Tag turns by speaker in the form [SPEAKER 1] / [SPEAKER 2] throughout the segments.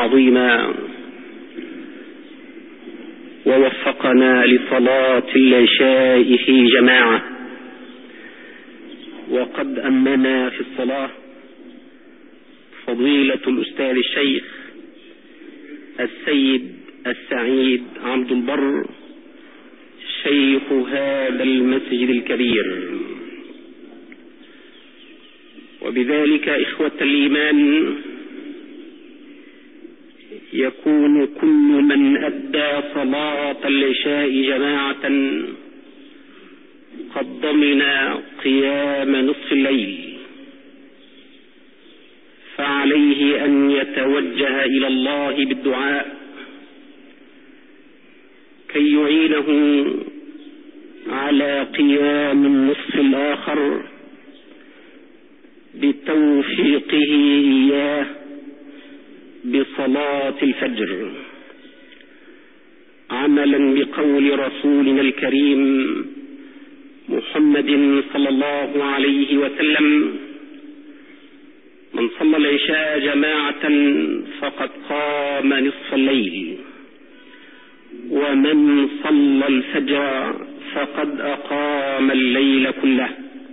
[SPEAKER 1] عظيما ووفقنا لصلاة العشاء في جماعة، وقد أمنا في الصلاة فضيلة الأستاذ الشيخ السيد السعيد عبد البر شيخ هذا المسجد الكبير. وبذلك إخوة الإيمان يكون كل من أدى صلاة العشاء جماعة قد ضمن قيام نصف الليل، فعليه أن يتوجه إلى الله بالدعاء كي يعينه على قيام النصف الآخر بتوفيقه إياه بصلاة الفجر، عملا بقول رسولنا الكريم محمد صلى الله عليه وسلم: من صلى العشاء جماعة فقد قام نصف الليل، ومن صلى الفجر فقد أقام الليل كله.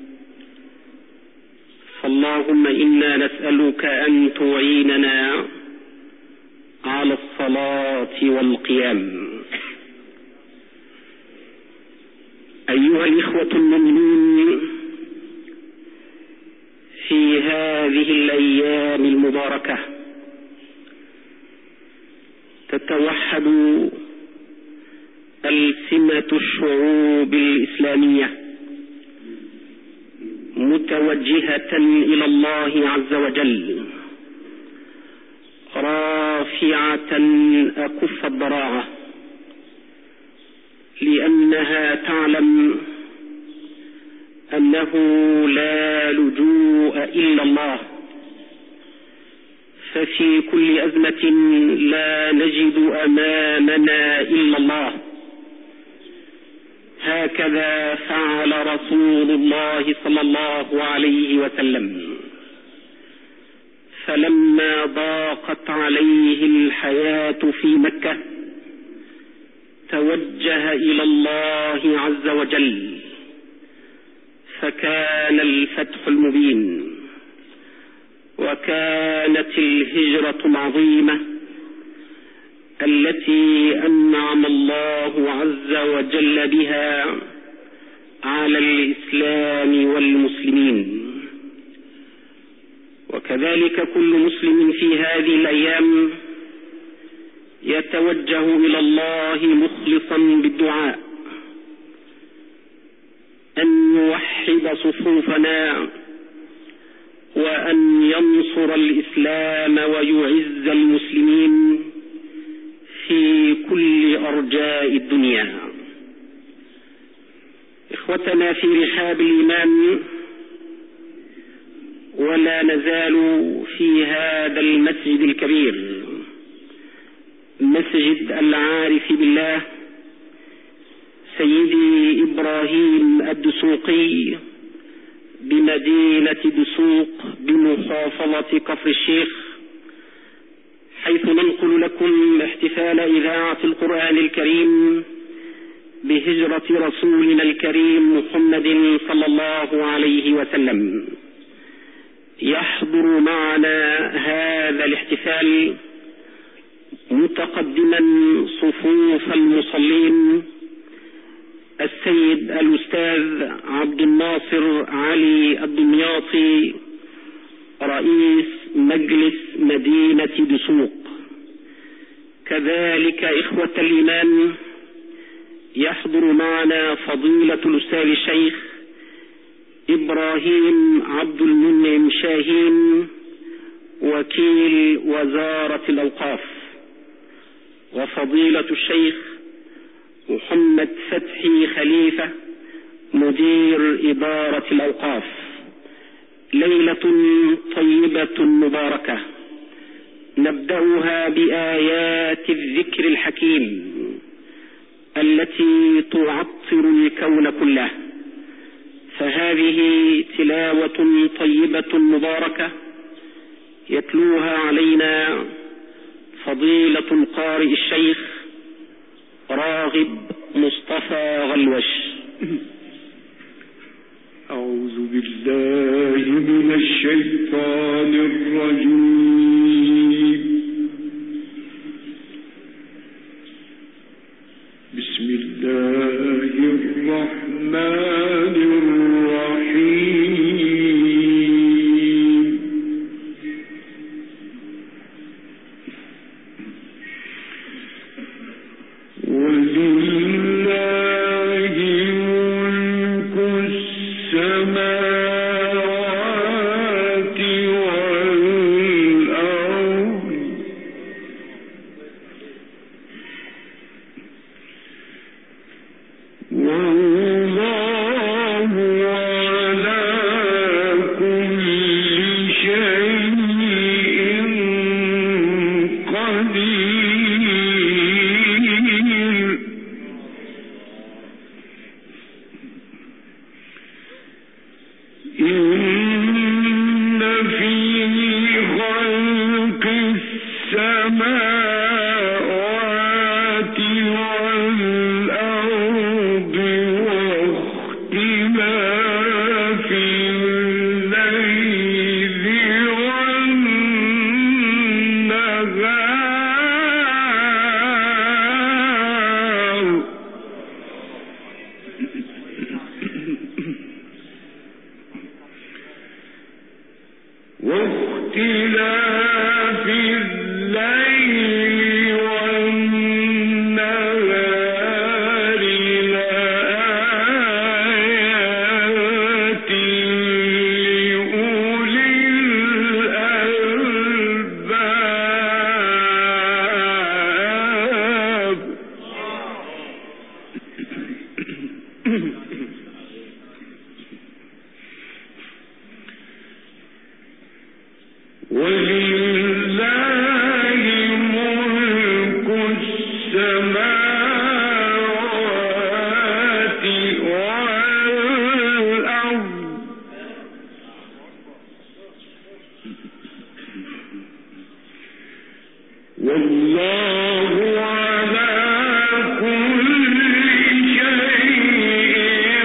[SPEAKER 1] فاللهم إنا نسألك أن تعيننا على الصلاة والقيام. أيها الإخوة المؤمنون، في هذه الأيام المباركة تتوحد ألسنة الشعوب الإسلامية متوجهة إلى الله عز وجل، رافعة أكف الضراعة، لأنها تعلم أنه لا لجوء إلا الله، ففي كل أزمة لا نجد أمامنا إلا الله. هكذا فعل رسول الله صلى الله عليه وسلم، فلما ضاقت عليه الحياة في مكة توجه إلى الله عز وجل، فكان الفتح المبين، وكانت الهجرة العظيمة التي أنعم الله عز وجل بها على الإسلام والمسلمين. وكذلك كل مسلم في هذه الأيام يتوجه إلى الله مخلصا بالدعاء أن يوحد صفوفنا، وأن ينصر الإسلام ويعز المسلمين في كل أرجاء الدنيا. إخوتنا في رحاب الإيمان، ولا نزال في هذا المسجد الكبير، مسجد العارف بالله سيدي إبراهيم الدسوقي بمدينة دسوق بمحافظة كفر الشيخ، حيث ننقل لكم احتفال إذاعة القرآن الكريم بهجرة رسولنا الكريم محمد صلى الله عليه وسلم. يحضر معنا هذا الاحتفال متقدما صفوف المصلين السيد الأستاذ عبد الناصر علي الدمياطي رئيس مجلس مدينة دسوق. كذلك إخوة الإيمان يحضر معنا فضيلة الأستاذ الشيخ إبراهيم عبد المنعم شاهين وكيل وزارة الأوقاف، وفضيلة الشيخ محمد فتحي خليفة مدير إدارة الأوقاف. ليلة طيبة مباركة نبدأها بآيات الذكر الحكيم التي تعطر الكون كله، فهذه تلاوة طيبة مباركة يتلوها علينا فضيلة القارئ الشيخ راغب مصطفى غلوش.
[SPEAKER 2] أعوذ بالله من الشيطان الرجيم. بسم الله الرحمن الرحيم. ولله ملك السماوات والأرض والله على كل شيء قدير. إن في خلق السماوات والأرض واختلاف الليل والنهار واختلاف الليل والنهار لآيات لأولي الألباب. ولله ملك السماوات والأرض والله على كل شيء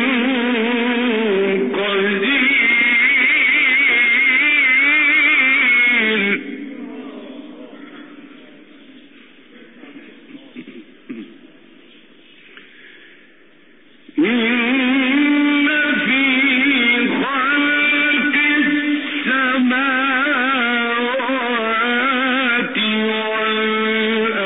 [SPEAKER 2] قدير. إن في خلق السماوات والأرض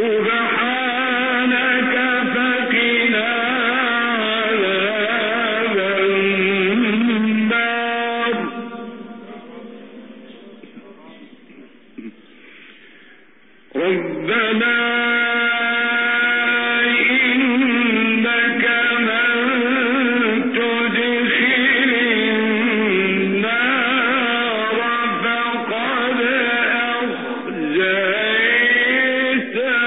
[SPEAKER 2] سبحانك فقنا عذاب النار ربنا إنك من تدخل النار فقد أخزيته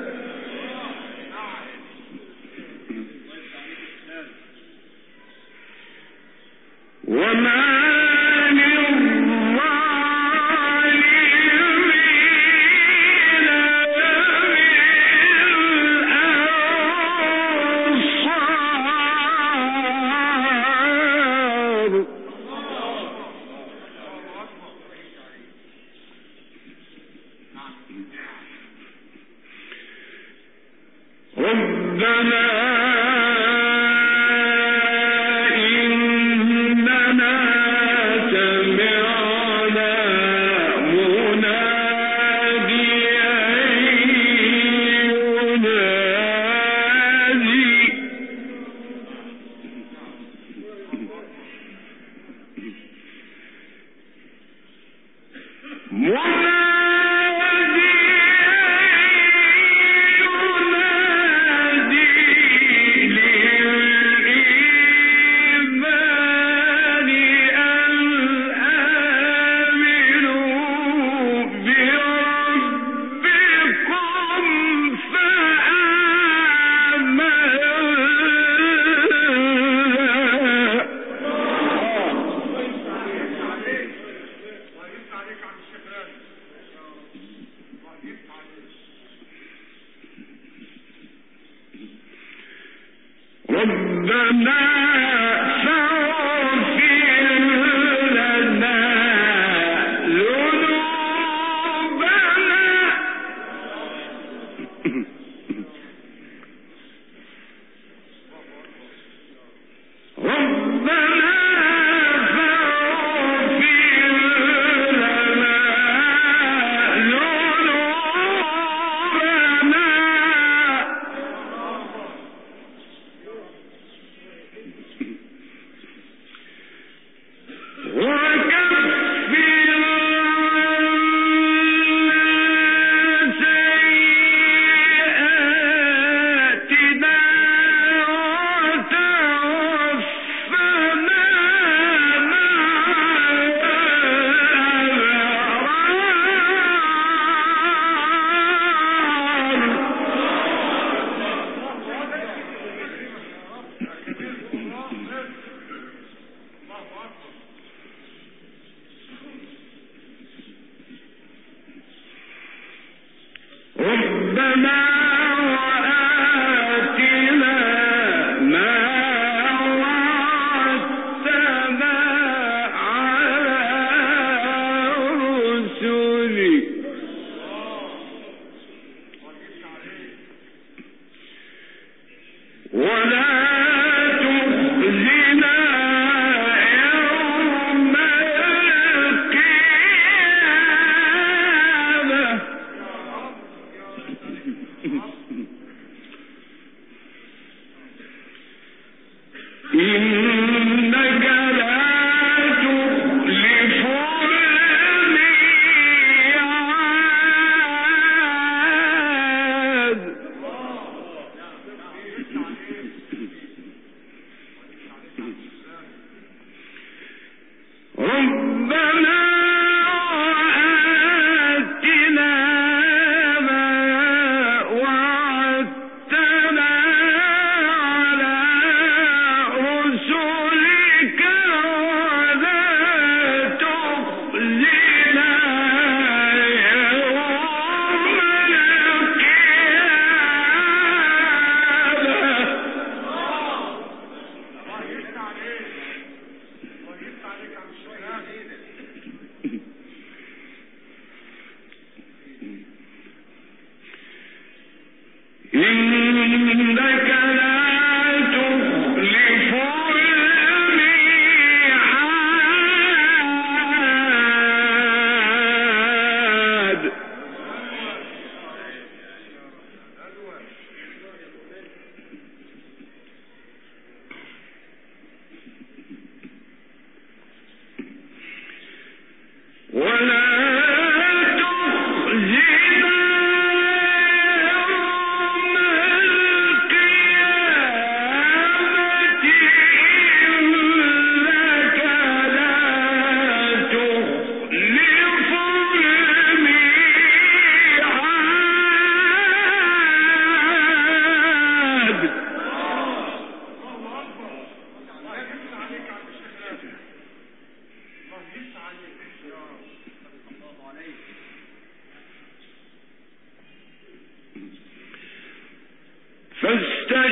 [SPEAKER 2] وما ربنا إننا سمعنا مناديا ينادي ربنا فاغفر لنا ذنوبنا ربنا فاغفر لنا ذنوبنا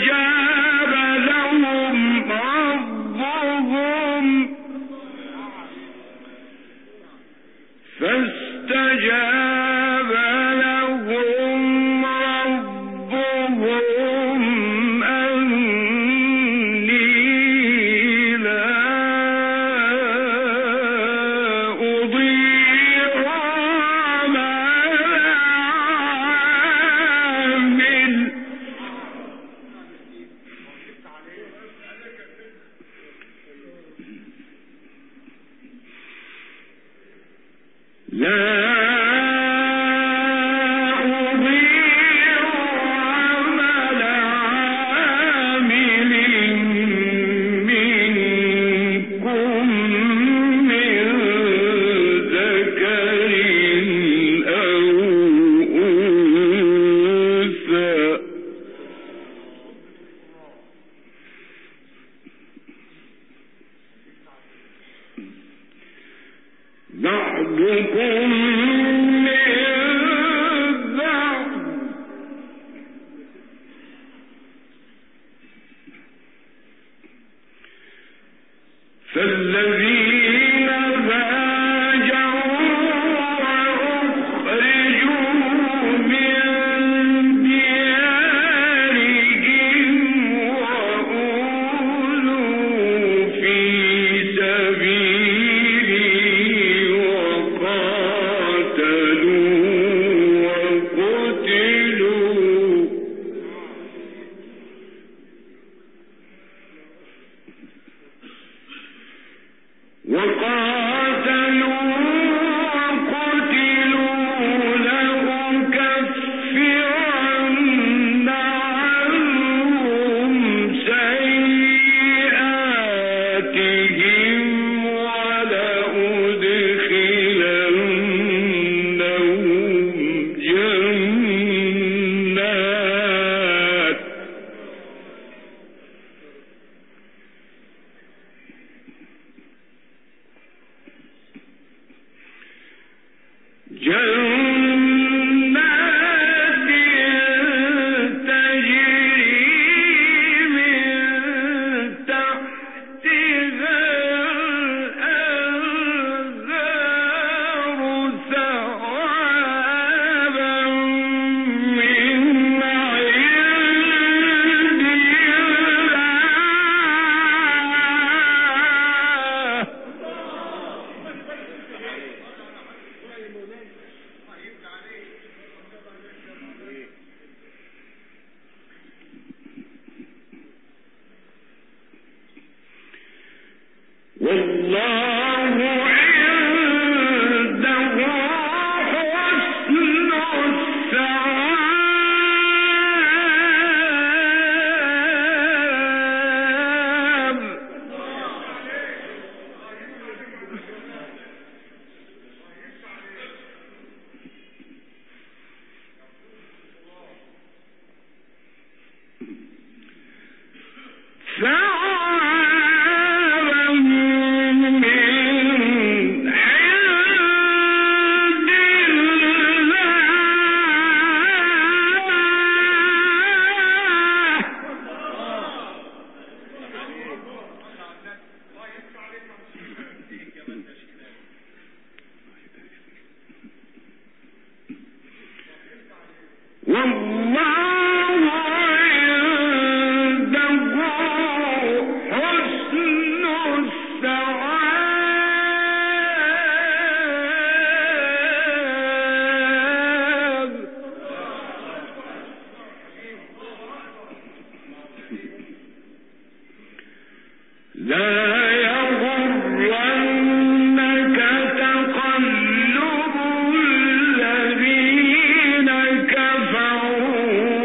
[SPEAKER 2] تقلب الذين كفروا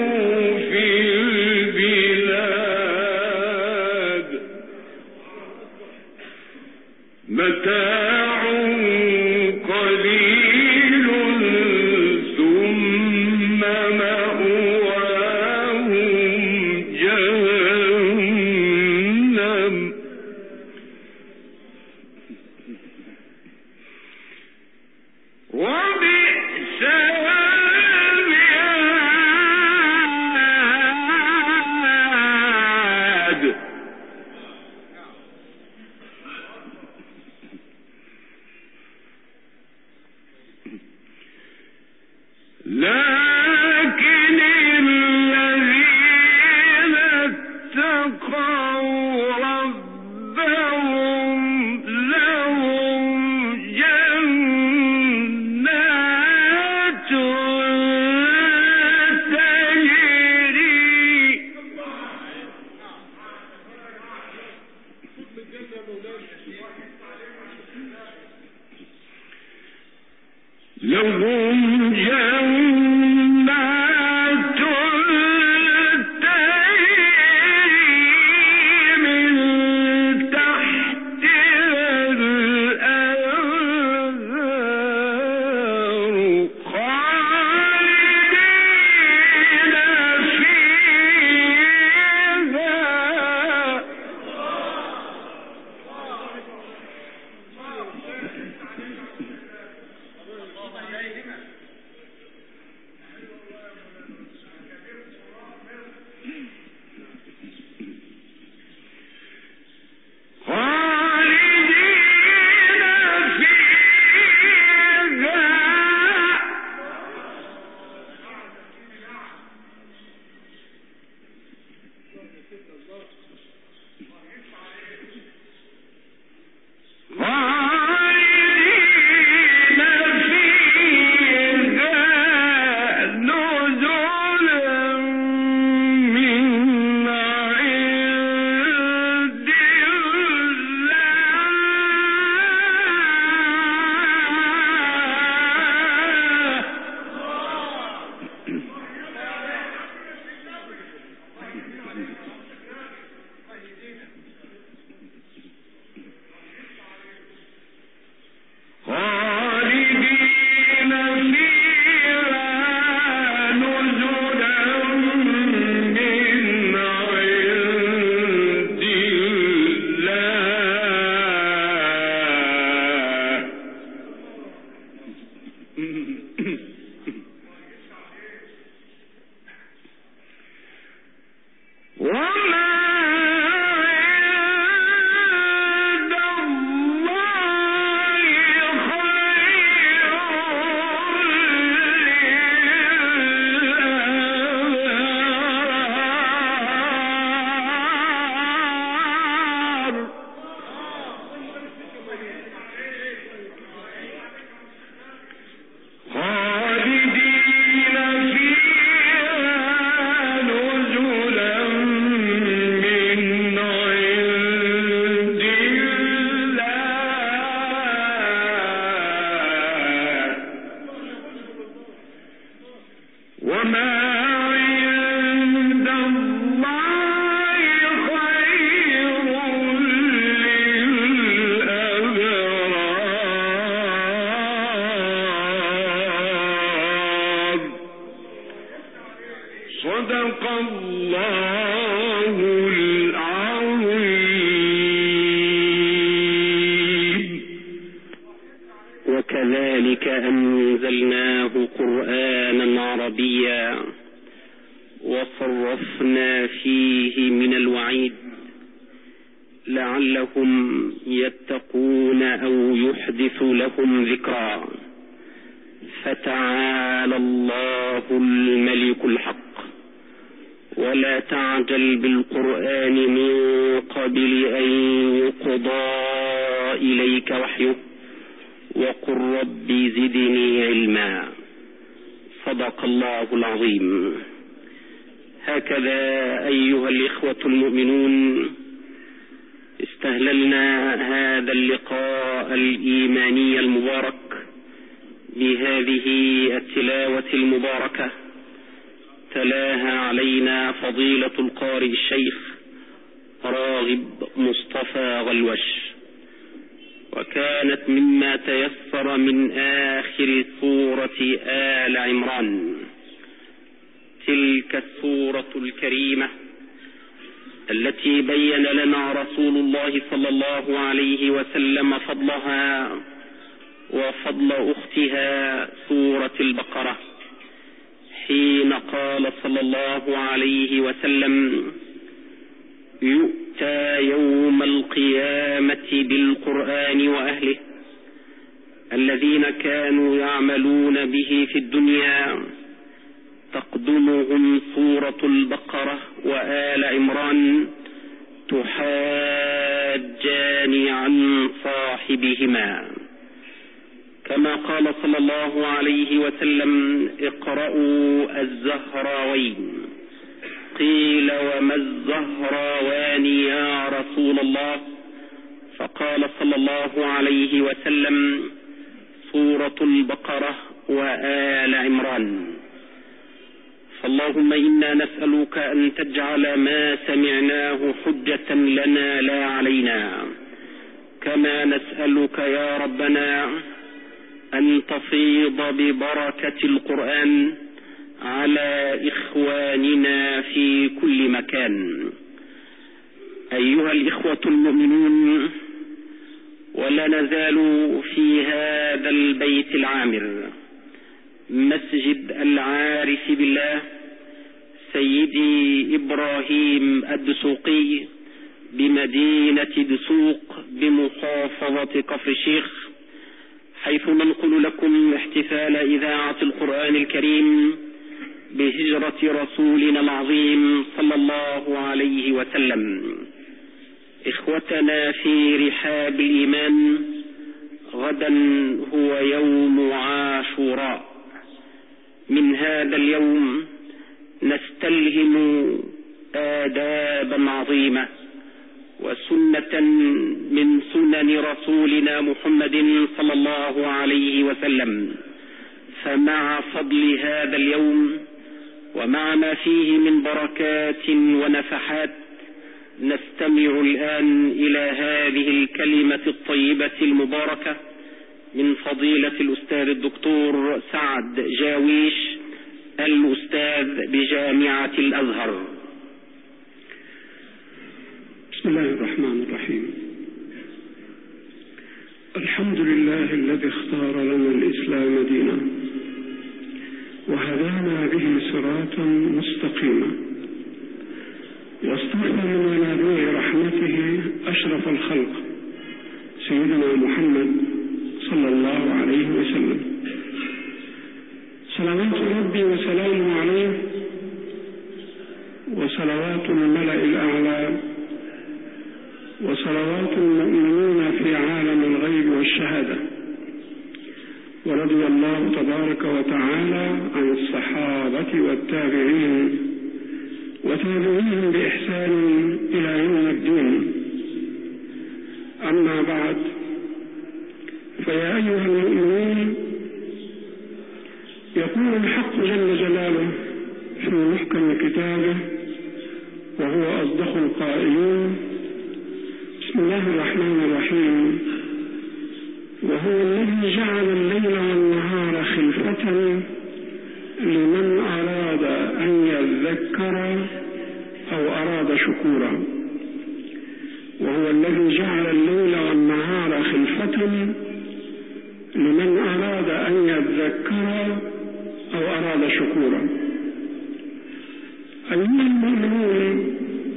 [SPEAKER 2] لكن الذين اتقوا ربهم لهم جنات تجري من تحتها الأنهار خالدين فيها صدق الله العظيم.
[SPEAKER 1] وكذلك أنزلناه قرآنا عربيا وصرفنا فيه من الوعيد لعلهم يتقون أو يحدث لهم ذكرا. فتعالى الله الملك الحق ولا تعجل بالقرآن من قبل أن يقضى إليك وحيه وقل رب زدني علما. صدق الله العظيم. هكذا أيها الإخوة المؤمنون استهللنا هذا اللقاء الإيماني المبارك بهذه التلاوة المباركة تلاها علينا فضيلة القارئ الشيخ راغب مصطفى غلوش، وكانت مما تيسر من آخر سورة آل عمران، تلك السورة الكريمة التي بين لنا رسول الله صلى الله عليه وسلم فضلها وفضل أختها سورة البقرة، حين قال صلى الله عليه وسلم: يؤتى يوم القيامة بالقرآن وأهله الذين كانوا يعملون به في الدنيا تقدمهم سورة البقرة وآل عمران تحاجان عن صاحبهما، كما قال صلى الله عليه وسلم: اقرأوا الزهراوين. قيل: وما الزهراوان يا رسول الله؟ فقال صلى الله عليه وسلم: سورة البقرة وآل عمران. فاللهم إنا نسألك أن تجعل ما سمعناه حجة لنا لا علينا، كما نسألك يا ربنا أن تفيض ببركة القرآن على إخواننا في كل مكان. أيها الإخوة المؤمنون، ولا نزال في هذا البيت العامر، مسجد العارف بالله سيدي إبراهيم الدسوقي بمدينة دسوق بمحافظة كفر الشيخ، حيث ننقل لكم احتفال إذاعة القرآن الكريم بهجرة رسولنا العظيم صلى الله عليه وسلم. إخوتنا في رحاب الإيمان، غدا هو يوم عاشوراء. من هذا اليوم نستلهم آدابا عظيمة وسنة من سنن رسولنا محمد صلى الله عليه وسلم. فمع فضل هذا اليوم ومع ما فيه من بركات ونفحات، نستمع الآن إلى هذه الكلمة الطيبة المباركة من فضيلة الأستاذ الدكتور سعد جاويش، الأستاذ بجامعة الأزهر.
[SPEAKER 3] بسم الله الرحمن الرحيم. الحمد لله الذي اختار لنا الإسلام دينا وهدانا به صراطا مستقيما، واصطفى من منابع رحمته أشرف الخلق سيدنا محمد صلى الله عليه وسلم، صلوات ربي وسلامه عليه وصلوات الملأ الأعلى وصلوات المؤمنين في عالم الغيب والشهادة. ورضي الله تبارك وتعالى عن الصحابة والتابعين وتابعيهم بإحسان إلى يوم الدين. أما بعد، فيا أيها المؤمنون، يقول الحق جل جلاله في محكم كتابه وهو أصدق القائلين: بسم الله الرحمن الرحيم. وهو الذي جعل الليل والنهار خلفة لمن أراد أن يذكر أو أراد شكورا. وهو الذي جعل الليل والنهار خلفة لمن أراد أن يذكر أو أراد شكورا. أيها المؤمنون،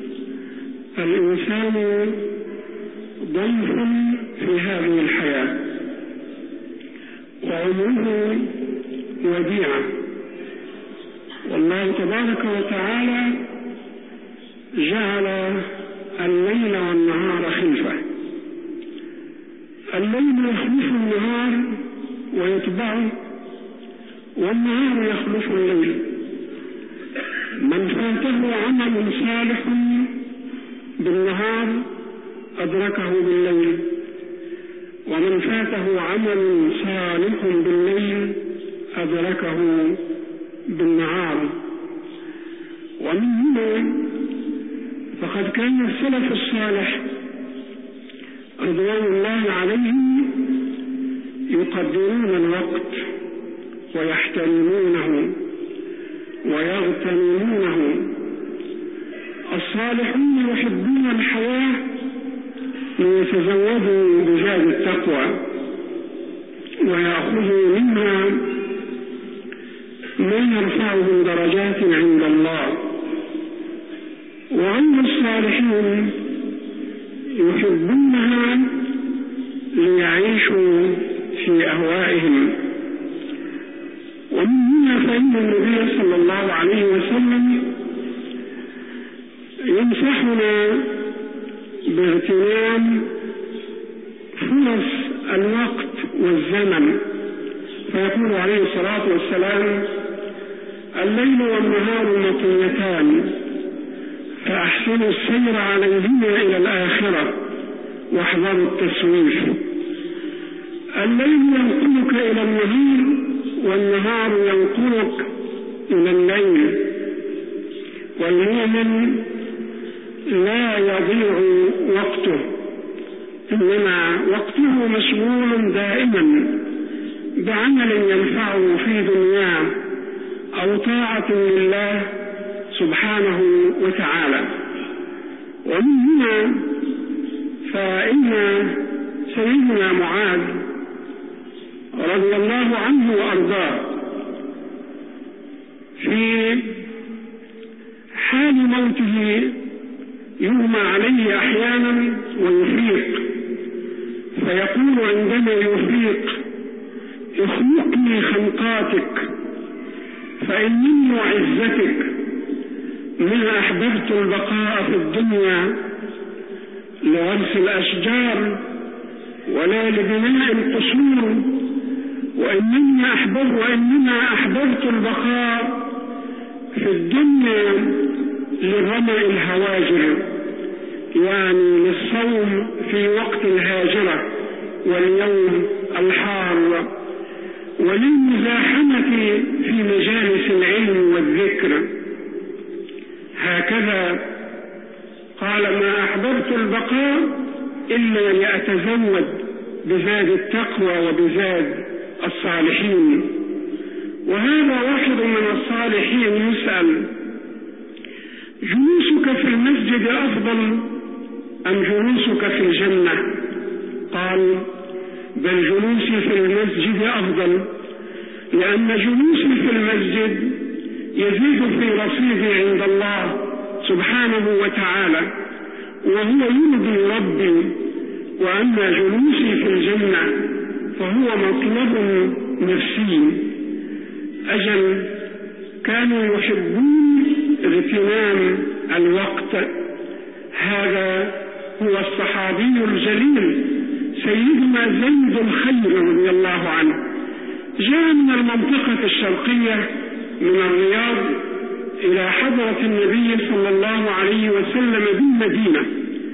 [SPEAKER 3] الإنسان ضيف في هذه الحياة، وعمره وديعة، والله تبارك وتعالى جعل الليل والنهار خلفة. الليل يخلف النهار ويتبعه، والنهار يخلف الليل. من فاته عمل صالح بالنهار أدركه بالليل، ومن فاته عمل صالح بالليل أدركه بالنهار. ومن هنا فقد كان السلف الصالح رضوان الله عليهم يقدرون الوقت ويحترمونه ويغتنمونه. الصالحون يحبون الحياة ليتزودوا بزاد التقوى ويأخذوا منها ما يرفعهم درجات عند الله. وغير الصالحين يحبونها ليعيشوا في أهوائهم. ومن هنا فإن النبي صلى الله عليه وسلم ينصحنا باغتنام فرص الوقت والزمن، فيقول عليه الصلاة والسلام: الليل والنهار مطيتان فأحسنوا السير عليهما إلى الآخرة واحذروا التسويف. الليل ينقلك إلى النهار والنهار ينقلك إلى الليل، والمؤمن لا يضيع وقته، إنما وقته مشغول دائما بعمل ينفعه في دنياه أو طاعة لله سبحانه وتعالى. ومن هنا فإن سيدنا معاذ رضي الله عنه وأرضاه في حال موته يغمى عليه أحيانا ويفيق، فيقول عندما يفيق: اخنقني خنقاتك فإن من عزتك ما أحببت البقاء في الدنيا لغرس الأشجار ولا لبناء القصور، وإنما أحببت البقاء في الدنيا لرمى الهواجر، يعني للصوم في وقت الهاجرة واليوم الحار، وللمزاحمة في مجالس العلم والذكر. هكذا قال: ما أحببت البقاء إلا لأتزود بزاد التقوى وبزاد الصالحين. وهذا واحد من الصالحين يسأل: جلوسك في المسجد أفضل أم جلوسك في الجنة؟ قال: بل جلوسي في المسجد أفضل، لأن جلوسي في المسجد يزيد في رصيدي عند الله سبحانه وتعالى وهو يرضي ربي، وأما جلوسي في الجنة فهو مطلب نفسي. أجل كانوا يحبون اغتنام الوقت. هذا هو الصحابي الجليل سيدنا زيد الخير رضي الله عنه، جاء من المنطقة الشرقية من الرياض إلى حضرة النبي صلى الله عليه وسلم بالمدينة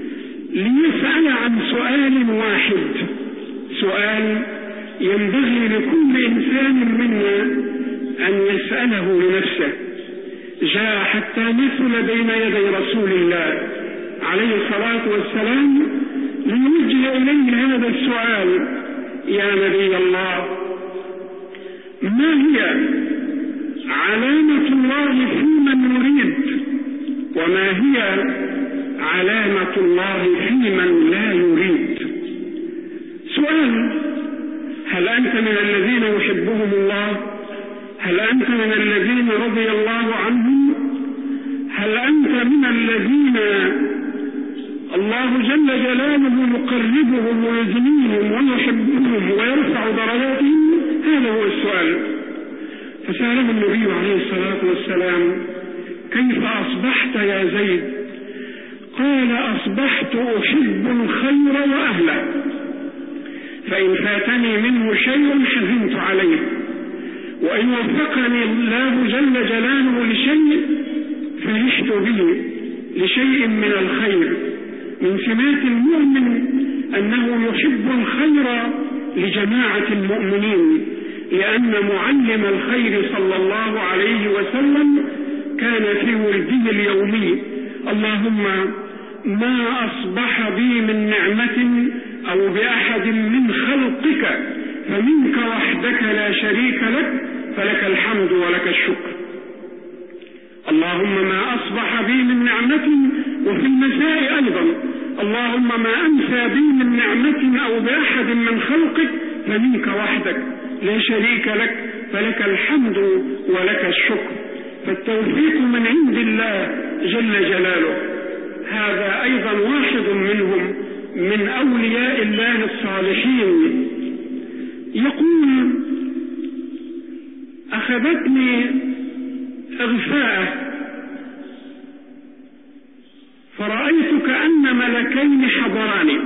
[SPEAKER 3] ليسأل عن سؤال واحد، سؤال ينبغي لكل إنسان منا أن يسأله لنفسه. جاء حتى مثل بين يدي رسول الله عليه الصلاة والسلام ليوجه إليه هذا السؤال: يا نبي الله، ما هي علامة الله في من يريد، وما هي علامة الله في من لا يريد؟ سؤال: هل أنت من الذين يحبهم الله؟ هل أنت من الذين رضي الله عنهم؟ هل أنت من الذين الله جل جلاله يقربهم ويجنيهم ويحبهم ويرفع درجاتهم؟ هذا هو السؤال. فسأله النبي عليه الصلاة والسلام: كيف أصبحت يا زيد؟ قال: أصبحت أحب الخير وأهله، فإن فاتني منه شيء حزنت عليه، وإن وفقني الله جل جلاله لشيء فرحت به، لشيء من الخير. من سمات المؤمن أنه يحب الخير لجماعة المؤمنين، لأن معلم الخير صلى الله عليه وسلم كان في ورده اليومي: اللهم ما أصبح بي من نعمة أو بأحد من خلقك فمنك وحدك لا شريك لك، فلك الحمد ولك الشكر. اللهم ما أصبح بي من نعمة، وفي المساء أيضا: اللهم ما أمسى بي من نعمة أو بأحد من خلقك فمنك وحدك لا شريك لك، فلك الحمد ولك الشكر. فالتوفيق من عند الله جل جلاله. هذا أيضا واحد منهم من أولياء الله الصالحين. يقول: أخذتني إغفاء فرأيت كأن ملكين حضراني،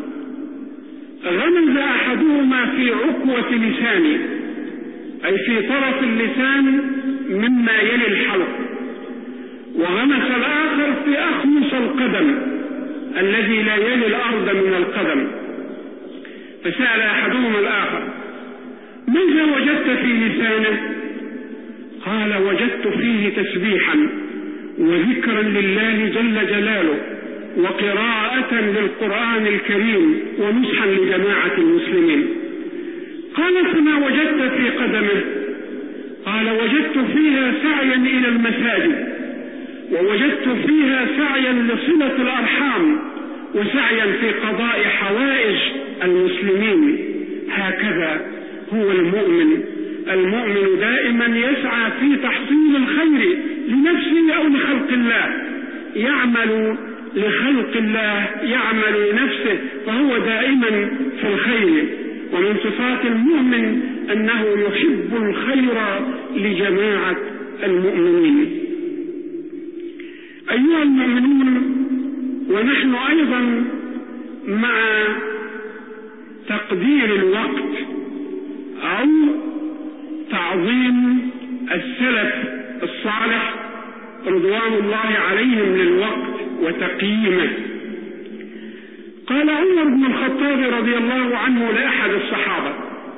[SPEAKER 3] غمز أحدهما في عقوة لساني، أي في طرف اللسان مما يلي الحلق، وغمس الآخر في أخمص القدم الذي لا يلي الأرض من القدم. فسأل أحدهما الآخر: ماذا وجدت في لسانه؟ قال: وجدت فيه تسبيحا وذكرا لله جل جلاله وقراءة للقرآن الكريم ونصحا لجماعة المسلمين. قال: فما وجدت في قدمه؟ قال: وجدت فيها سعيا إلى المساجد، ووجدت فيها سعيا لصلة الأرحام، وسعيا في قضاء حوائج المسلمين. هكذا هو المؤمن. المؤمن دائما يسعى في تحصيل الخير لنفسه أو لخلق الله، يعمل لخلق الله، يعمل لنفسه، فهو دائما في الخير. ومن صفات المؤمن أنه يحب الخير لجماعة المؤمنين. أيها المؤمنون، ونحن أيضا مع تقدير الوقت أو تعظيم السلف الصالح رضوان الله عليهم للوقت وتقييمه، قال عمر بن الخطاب رضي الله عنه لأحد الصحابة: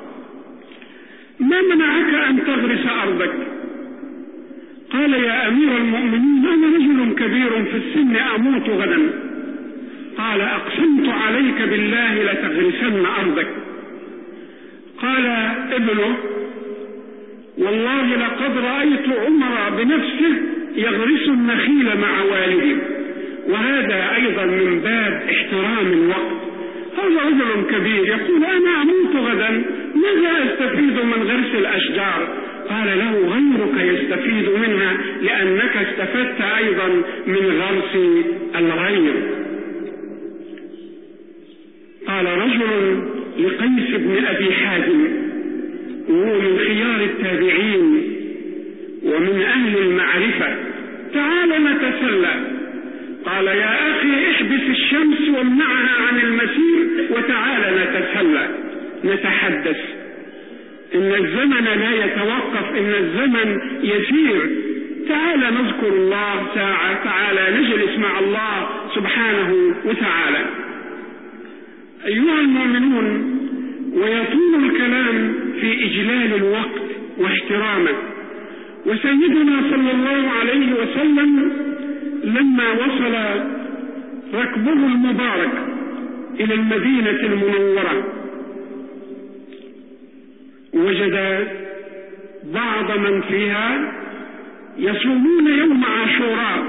[SPEAKER 3] ما منعك أن تغرس أرضك؟ قال: يا أمير المؤمنين، أنا رجل كبير في السن أموت غدا. قال: أقسمت عليك بالله لتغرسن أرضك. قال ابنه: والله لقد رأيت عمر بنفسه يغرس النخيل مع والدي، وهذا أيضا من باب احترام الوقت. هذا رجل كبير يقول: أنا أموت غدا، ماذا أستفيد من غرس الأشجار؟ قال له: غيرك يستفيد منها، لأنك استفدت أيضا من غرس الغير. قال رجل لقيس بن أبي حازم، وهو من خيار التابعين ومن أهل المعرفة: تعال نتسلى. قال: يا أخي، احبس الشمس وامنعها عن المسير وتعال نتسلى نتحدث. إن الزمن لا يتوقف، إن الزمن يسير. تعال نذكر الله ساعة، تعال نجلس مع الله سبحانه وتعالى. أيها المؤمنون، ويطول الكلام في إجلال الوقت واحترامه. وسيدنا صلى الله عليه وسلم لما وصل ركبه المبارك إلى المدينة المنورة وجد بعض من فيها يصومون يوم عاشوراء،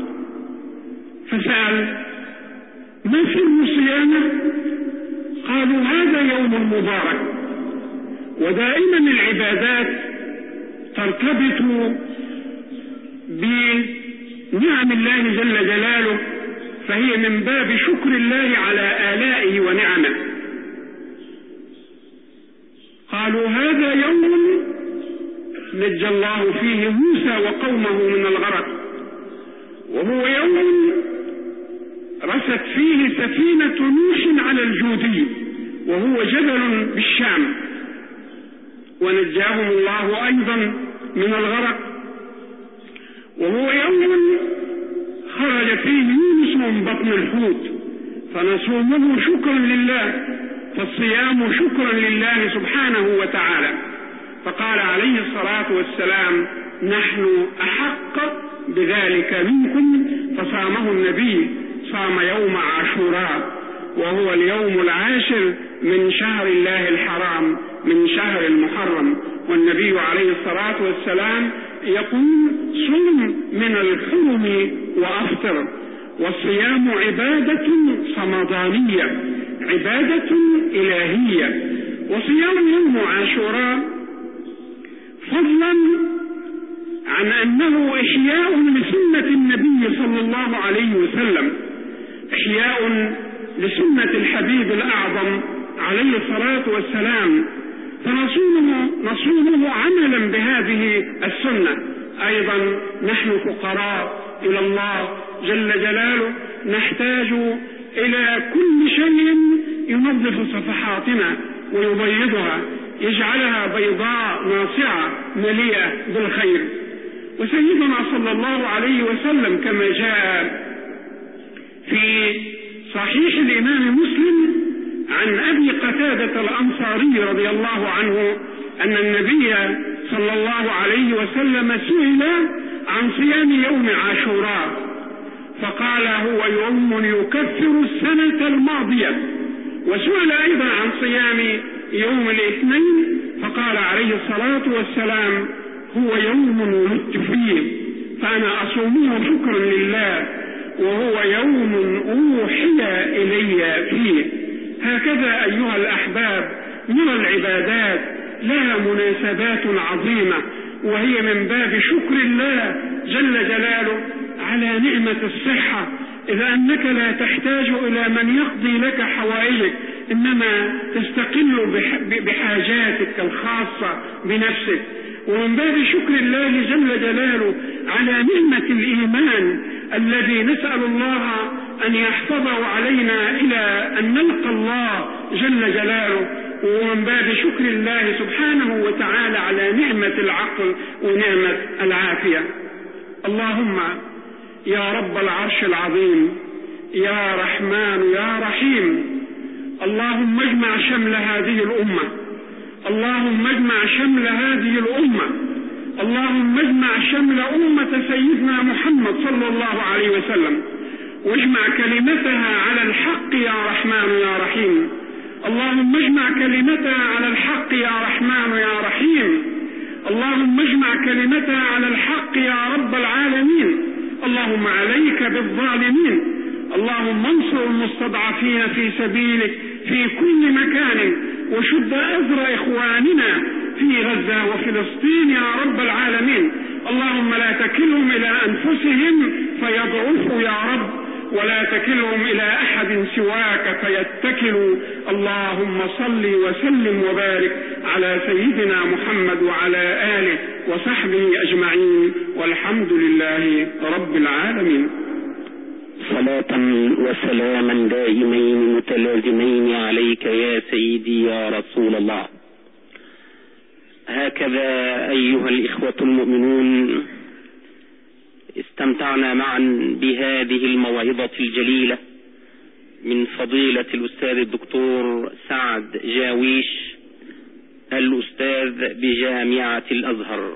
[SPEAKER 3] فسأل: ما سر صيامه؟ قالوا: هذا يوم مبارك. ودائما العبادات ترتبط بنعم الله جل جلاله، فهي من باب شكر الله على آلائه ونعمه. قالوا: هذا يوم نجى الله فيه موسى وقومه من الغرق، وهو يوم رست فيه سفينة نوح على الجودي، وهو جبل بالشام، ونجاهم الله أيضا من الغرق. وهو يوم خرج فيه يونس من بطن الحوت، فنصومه شكرا لله، فالصيام شكرا لله سبحانه وتعالى. فقال عليه الصلاة والسلام: نحن أحق بذلك منكم. فصامه النبي، صام يوم عاشوراء، وهو اليوم العاشر من شهر الله الحرام، من شهر المحرم. والنبي عليه الصلاة والسلام يقول: صم من الحرم وأفطر. والصيام عبادة صمدانية، عبادة إلهية. وصيام يوم عاشوراء فضلا عن أنه إحياء لسنة النبي صلى الله عليه وسلم، إحياء لسنة الحبيب الأعظم عليه الصلاة والسلام، فنصومه عملا بهذه السنة. أيضا نحن فقراء إلى الله جل جلاله، نحتاج إلى كل شيء ينظف صفحاتنا ويبيضها، يجعلها بيضاء ناصعة مليئة بالخير. وسيدنا صلى الله عليه وسلم كما جاء في صحيح الإمام مسلم عن أبي قتادة الأنصاري رضي الله عنه أن النبي صلى الله عليه وسلم سئل عن صيام يوم عاشوراء فقال هو يوم يكفر السنة الماضية، وسئل أيضا عن صيام يوم الاثنين فقال عليه الصلاة والسلام هو يوم ولدت فيه فأنا أصومه شكرا لله وهو يوم أوحي إلي فيه. هكذا أيها الأحباب من العبادات لها مناسبات عظيمة، وهي من باب شكر الله جل جلاله على نعمة الصحة، إذا أنك لا تحتاج إلى من يقضي لك حوائجك، إنما تستقل بحاجاتك الخاصة بنفسك. ومن باب شكر الله جل جلاله على نعمة الإيمان الذي نسأل الله أن يحفظه علينا إلى أن نلقى الله جل جلاله. ومن باب شكر الله سبحانه وتعالى على نعمة العقل ونعمة العافية. اللهم يا رب العرش العظيم يا رحمن يا رحيم، اللهم اجمع شمل هذه الأمة، اللهم اجمع شمل هذه الأمة، اللهم اجمع شمل أمة سيدنا محمد صلى الله عليه وسلم، واجمع كلمتها على الحق يا رحمن يا رحيم. اللهم اجمع كلمتها على الحق يا رحمن يا رحيم. اللهم اجمع كلمتها على الحق يا رب العالمين. اللهم عليك بالظالمين، اللهم انصر المستضعفين في سبيلك في كل مكان، وشد أزر إخواننا في غزة وفلسطين يا رب العالمين. اللهم لا تكلهم إلى أنفسهم فيضعفوا يا رب، ولا تكلهم إلى أحد سواك فيتكلوا. اللهم صل وسلم وبارك على سيدنا محمد وعلى آله وصحبه أجمعين، والحمد لله رب العالمين.
[SPEAKER 1] صلاة وسلاما دائمين متلازمين عليك يا سيدي يا رسول الله. هكذا أيها الإخوة المؤمنون استمتعنا معا بهذه الموعظة الجليلة من فضيلة الأستاذ الدكتور سعد جاويش الأستاذ بجامعة الأزهر.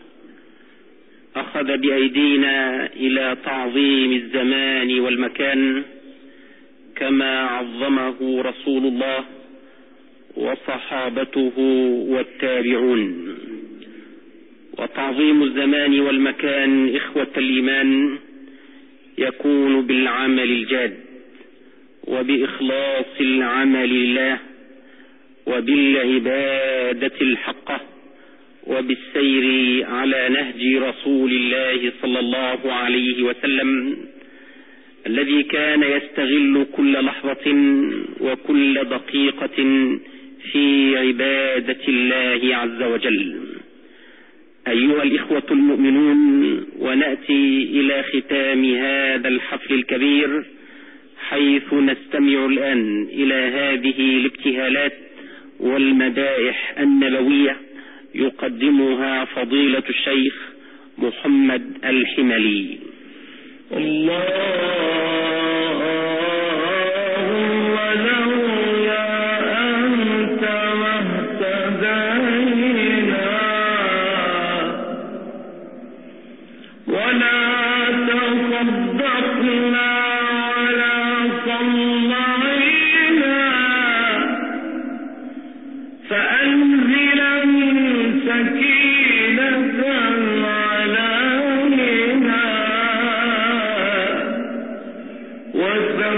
[SPEAKER 1] أخذ بأيدينا إلى تعظيم الزمان والمكان كما عظمه رسول الله وصحابته والتابعون. وتعظيم الزمان والمكان إخوة الإيمان يكون بالعمل الجاد وبإخلاص العمل لله وبالعبادة الحقة وبالسير على نهج رسول الله صلى الله عليه وسلم الذي كان يستغل كل لحظة وكل دقيقة في عبادة الله عز وجل. أيها الإخوة المؤمنون، ونأتي إلى ختام هذا الحفل الكبير حيث نستمع الآن إلى هذه الابتهالات والمدائح النبوية يقدمها فضيلة الشيخ محمد الحملي.
[SPEAKER 2] وسلام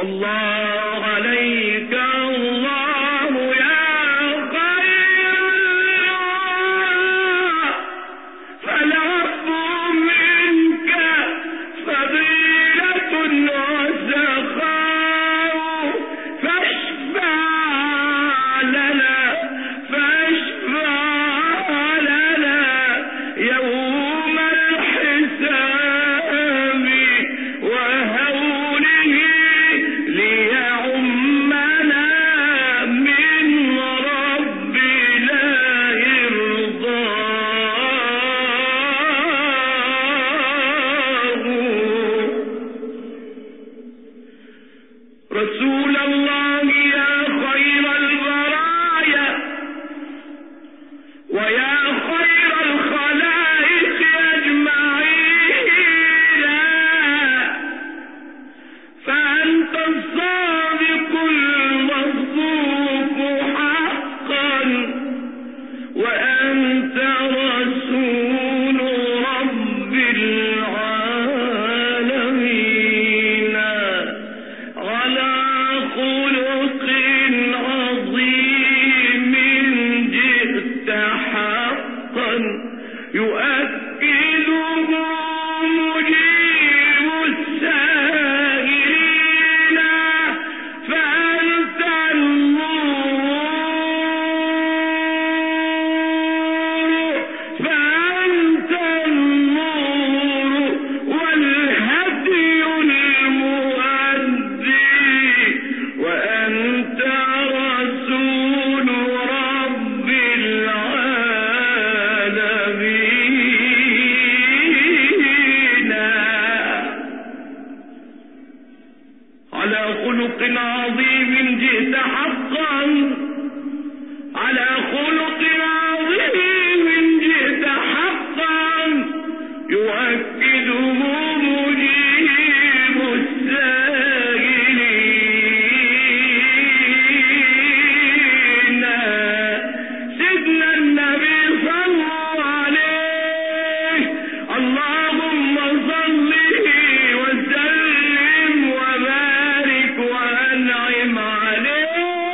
[SPEAKER 2] الله عليك الله يا خير فالعفو منك فضيلة وسخاء فاشفع لنا يوم الحساب وهوله ليعمنا من رب لا يرضاه. رسول الله يا خير البرايا ويا خير الخلائق أجمعين فأنت الصادق المصدوق حقا وأنت رسول رب العالمين على خلق عظيم جئت حقا يؤكده مجيب السائلين فأنت النور والهدي المهدي وأنت رسول رب العالمين على خلق عظيم جئت حقا على خلق عظيم جئت حقا يؤكده مجيب السائلين سيدنا النبي صلوا عليه اللهم صل وسلم وبارك وأنعم عليه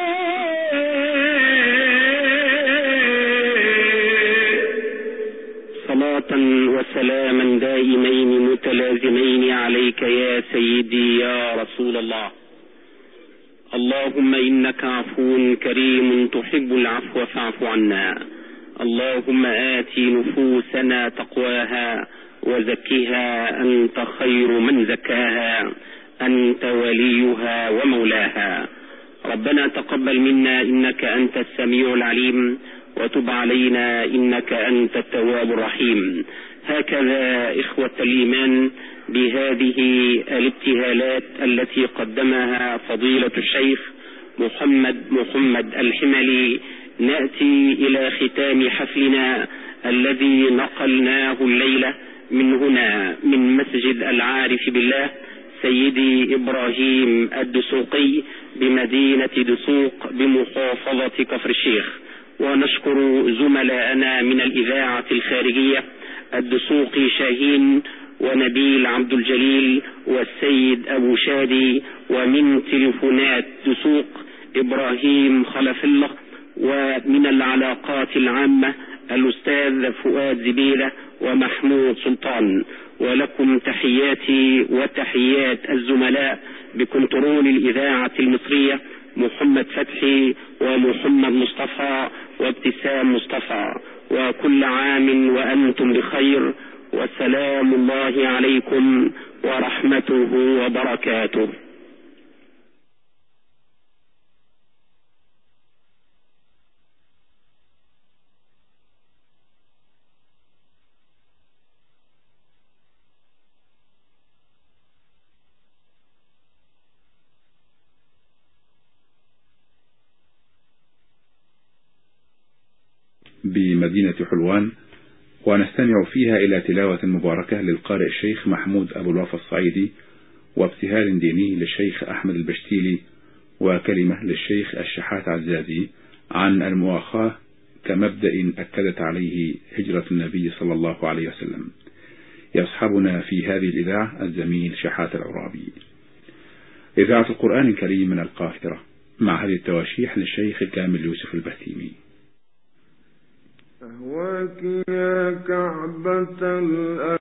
[SPEAKER 1] صلاة وسلاما دائمين متلازمين عليك يا سيدي يا رسول الله. اللهم إنك عفو كريم تحب العفو فاعف عنا. اللهم آت نفوسنا تقواها وزكها أنت خير من زكاها أنت وليها ومولاها. ربنا تقبل منا إنك أنت السميع العليم وتب علينا إنك أنت التواب الرحيم. هكذا إخوة الإيمان بهذه الابتهالات التي قدمها فضيلة الشيخ محمد الحملي نأتي إلى ختام حفلنا الذي نقلناه الليلة من هنا من مسجد العارف بالله سيدي إبراهيم الدسوقي بمدينة دسوق بمحافظة كفر الشيخ. ونشكر زملائنا من الإذاعة الخارجية الدسوقي شاهين ونبيل عبد الجليل والسيد أبو شادي، ومن تليفونات دسوق إبراهيم خلف الله، ومن العلاقات العامة الأستاذ فؤاد زبيلة ومحمود سلطان. ولكم تحياتي وتحيات الزملاء بكنترول الإذاعة المصرية محمد فتحي ومحمد مصطفى وابتسام مصطفى، وكل عام وأنتم بخير، والسلام الله عليكم ورحمته وبركاته.
[SPEAKER 4] بمدينة حلوان، ونستمع فيها إلى تلاوة مباركة للقارئ الشيخ محمود أبو الوفا الصعيدي، وابتهال ديني للشيخ أحمد البشتيلي، وكلمة للشيخ الشحات عزازي عن المؤاخاة كمبدأ أكدت عليه هجرة النبي صلى الله عليه وسلم. يصحبنا في هذه الإذاعة الزميل شحات العرابي. إذاعة القرآن الكريم من القاهرة، مع هذه التواشيح للشيخ الكامل يوسف البهتيمي.
[SPEAKER 2] أهواك يا كعبة